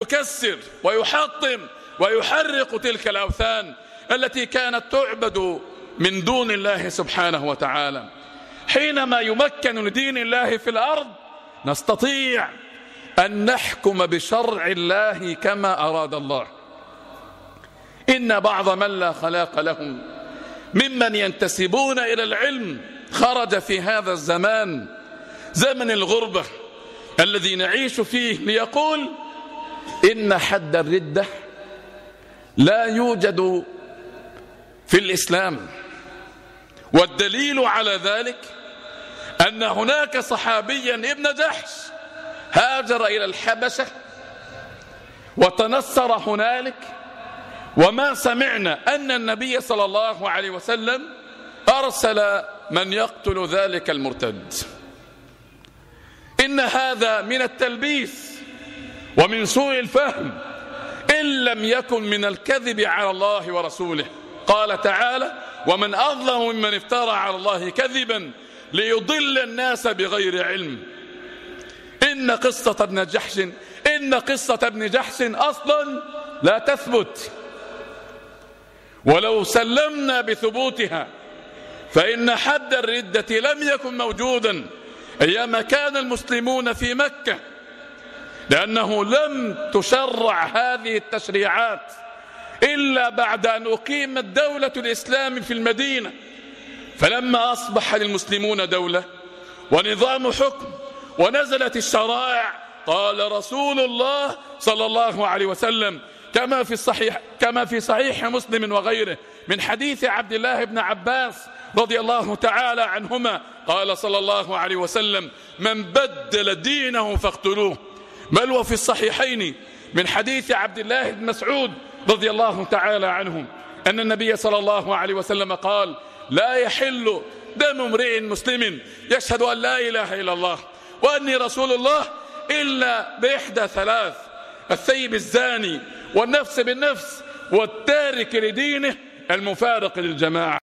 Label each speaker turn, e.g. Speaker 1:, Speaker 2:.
Speaker 1: يكسر ويحطم ويحرق تلك الأوثان التي كانت تعبد من دون الله سبحانه وتعالى. حينما يمكن لدين الله في الأرض نستطيع أن نحكم بشرع الله كما أراد الله. إن بعض من لا خلاق لهم ممن ينتسبون إلى العلم خرج في هذا الزمان، زمن الغربة الذي نعيش فيه، ليقول إن حد الردة لا يوجد في الإسلام. والدليل على ذلك أن هناك صحابيا ابن جحش هاجر إلى الحبشة وتنصر هنالك، وما سمعنا أن النبي صلى الله عليه وسلم أرسل من يقتل ذلك المرتد. إن هذا من التلبيس ومن سوء الفهم، إن لم يكن من الكذب على الله ورسوله. قال تعالى: ومن أظلم ممن افترى على الله كذبا ليضل الناس بغير علم. إن قصة ابن جحش أصلا لا تثبت، ولو سلمنا بثبوتها فإن حد الردة لم يكن موجودا أيام كان المسلمون في مكة، لأنه لم تشرع هذه التشريعات إلا بعد أن أقيمت دولة الإسلام في المدينة. فلما أصبح للمسلمون دولة ونظام حكم ونزلت الشرائع، قال رسول الله صلى الله عليه وسلم كما في صحيح مسلم وغيره من حديث عبد الله بن عباس رضي الله تعالى عنهما، قال صلى الله عليه وسلم: من بدل دينه فاقتلوه. بل وفي الصحيحين من حديث عبد الله بن مسعود رضي الله تعالى عنه أن النبي صلى الله عليه وسلم قال: لا يحل دم امرئ مسلم يشهد أن لا إله إلا الله وأني رسول الله إلا بإحدى ثلاث: الثيب الزاني والنفس بالنفس والتارك لدينه المفارق للجماعة.